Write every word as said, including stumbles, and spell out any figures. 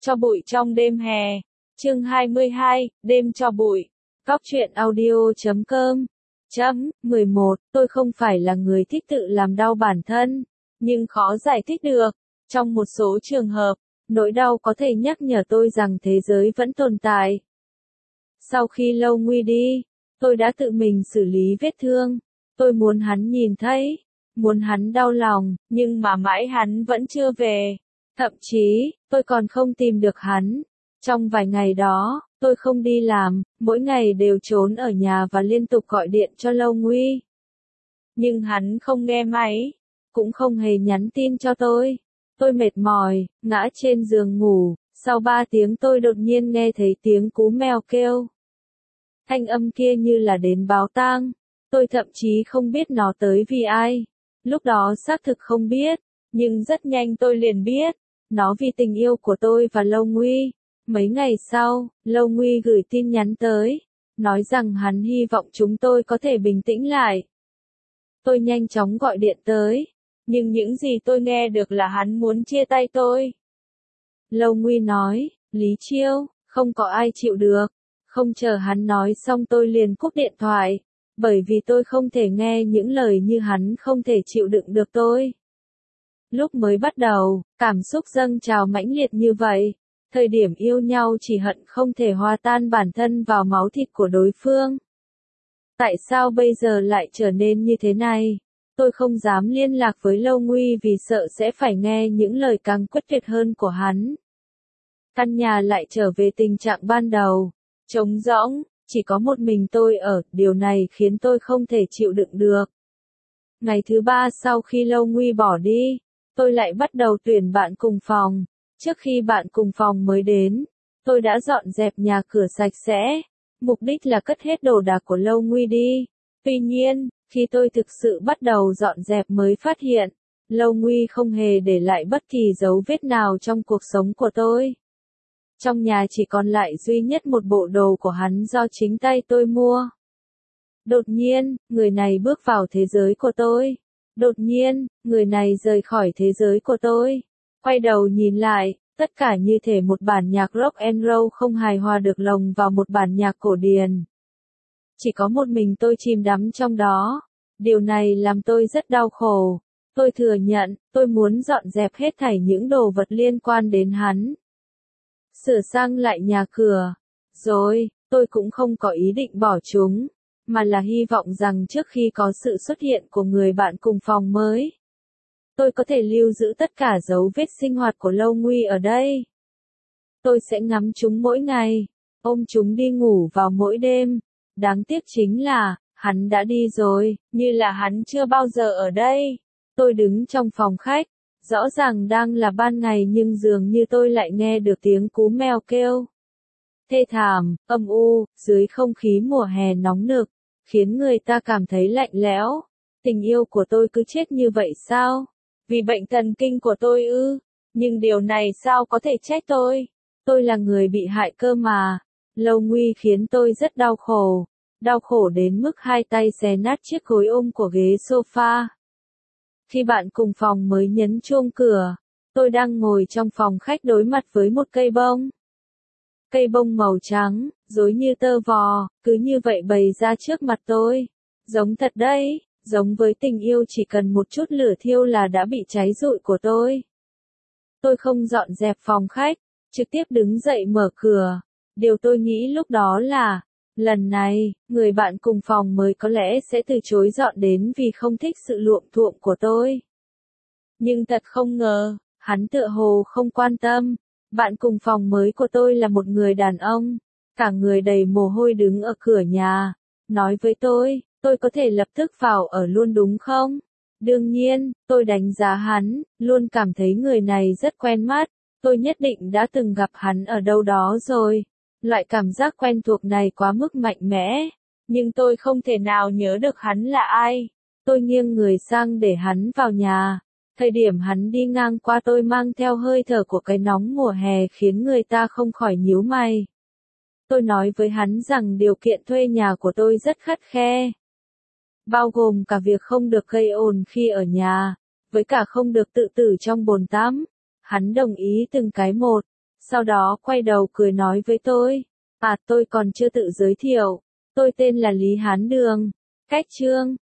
Cho bụi trong đêm hè. Chương hai mươi hai, đêm cho bụi. Góc truyện audio chấm com. Chấm, mười một, tôi không phải là người thích tự làm đau bản thân, nhưng khó giải thích được. Trong một số trường hợp, nỗi đau có thể nhắc nhở tôi rằng thế giới vẫn tồn tại. Sau khi Lâu Nguy đi, tôi đã tự mình xử lý vết thương. Tôi muốn hắn nhìn thấy, muốn hắn đau lòng, nhưng mà mãi hắn vẫn chưa về. Thậm chí, tôi còn không tìm được hắn. Trong vài ngày đó, tôi không đi làm, mỗi ngày đều trốn ở nhà và liên tục gọi điện cho Lâu Nguy. Nhưng hắn không nghe máy, cũng không hề nhắn tin cho tôi. Tôi mệt mỏi, ngã trên giường ngủ, sau ba tiếng tôi đột nhiên nghe thấy tiếng cú mèo kêu. Thanh âm kia như là đến báo tang, tôi thậm chí không biết nó tới vì ai. Lúc đó xác thực không biết, nhưng rất nhanh tôi liền biết, nó vì tình yêu của tôi và Lâu Nguy. Mấy ngày sau, Lâu Nguy gửi tin nhắn tới, nói rằng hắn hy vọng chúng tôi có thể bình tĩnh lại. Tôi nhanh chóng gọi điện tới, nhưng những gì tôi nghe được là hắn muốn chia tay tôi. Lâu Nguy nói, Lý Chiêu, không có ai chịu được. Không chờ hắn nói xong tôi liền cúp điện thoại, bởi vì tôi không thể nghe những lời như hắn không thể chịu đựng được tôi. Lúc mới bắt đầu, cảm xúc dâng trào mãnh liệt như vậy. Thời điểm yêu nhau chỉ hận không thể hòa tan bản thân vào máu thịt của đối phương. Tại sao bây giờ lại trở nên như thế này? Tôi không dám liên lạc với Lâu Nguy vì sợ sẽ phải nghe những lời càng quyết tuyệt hơn của hắn. Căn nhà lại trở về tình trạng ban đầu, trống rỗng, chỉ có một mình tôi ở, điều này khiến tôi không thể chịu đựng được. Ngày thứ ba sau khi Lâu Nguy bỏ đi, tôi lại bắt đầu tuyển bạn cùng phòng. Trước khi bạn cùng phòng mới đến, tôi đã dọn dẹp nhà cửa sạch sẽ, mục đích là cất hết đồ đạc của Lâu Nguy đi. Tuy nhiên, khi tôi thực sự bắt đầu dọn dẹp mới phát hiện, Lâu Nguy không hề để lại bất kỳ dấu vết nào trong cuộc sống của tôi. Trong nhà chỉ còn lại duy nhất một bộ đồ của hắn do chính tay tôi mua. Đột nhiên, người này bước vào thế giới của tôi. Đột nhiên, người này rời khỏi thế giới của tôi. Quay đầu nhìn lại, tất cả như thể một bản nhạc rock and roll không hài hòa được lồng vào một bản nhạc cổ điển. Chỉ có một mình tôi chìm đắm trong đó. Điều này làm tôi rất đau khổ. Tôi thừa nhận, tôi muốn dọn dẹp hết thảy những đồ vật liên quan đến hắn. Sửa sang lại nhà cửa. Rồi, tôi cũng không có ý định bỏ chúng, mà là hy vọng rằng trước khi có sự xuất hiện của người bạn cùng phòng mới, tôi có thể lưu giữ tất cả dấu vết sinh hoạt của Lâu Nguy ở đây. Tôi sẽ ngắm chúng mỗi ngày, ôm chúng đi ngủ vào mỗi đêm. Đáng tiếc chính là, hắn đã đi rồi, như là hắn chưa bao giờ ở đây. Tôi đứng trong phòng khách, rõ ràng đang là ban ngày nhưng dường như tôi lại nghe được tiếng cú mèo kêu. Thê thảm, âm u, dưới không khí mùa hè nóng nực, khiến người ta cảm thấy lạnh lẽo. Tình yêu của tôi cứ chết như vậy sao? Vì bệnh thần kinh của tôi ư? Nhưng điều này sao có thể trách tôi? Tôi là người bị hại cơ mà. Lâu Nguy khiến tôi rất đau khổ. Đau khổ đến mức hai tay xé nát chiếc gối ôm của ghế sofa. Khi bạn cùng phòng mới nhấn chuông cửa, tôi đang ngồi trong phòng khách đối mặt với một cây bông. Cây bông màu trắng, rối như tơ vò, cứ như vậy bày ra trước mặt tôi. Giống thật đấy, giống với tình yêu chỉ cần một chút lửa thiêu là đã bị cháy rụi của tôi. Tôi không dọn dẹp phòng khách, trực tiếp đứng dậy mở cửa. Điều tôi nghĩ lúc đó là, lần này, người bạn cùng phòng mới có lẽ sẽ từ chối dọn đến vì không thích sự luộm thuộm của tôi. Nhưng thật không ngờ, hắn tựa hồ không quan tâm. Bạn cùng phòng mới của tôi là một người đàn ông, cả người đầy mồ hôi đứng ở cửa nhà, nói với tôi, tôi có thể lập tức vào ở luôn đúng không? Đương nhiên, tôi đánh giá hắn, luôn cảm thấy người này rất quen mắt, tôi nhất định đã từng gặp hắn ở đâu đó rồi. Loại cảm giác quen thuộc này quá mức mạnh mẽ, nhưng tôi không thể nào nhớ được hắn là ai. Tôi nghiêng người sang để hắn vào nhà. Thời điểm hắn đi ngang qua tôi mang theo hơi thở của cái nóng mùa hè khiến người ta không khỏi nhíu mày. Tôi nói với hắn rằng điều kiện thuê nhà của tôi rất khắt khe. Bao gồm cả việc không được gây ồn khi ở nhà, với cả không được tự tử trong bồn tắm. Hắn đồng ý từng cái một. Sau đó quay đầu cười nói với tôi. À tôi còn chưa tự giới thiệu. Tôi tên là Lý Hán Đường. Cách chương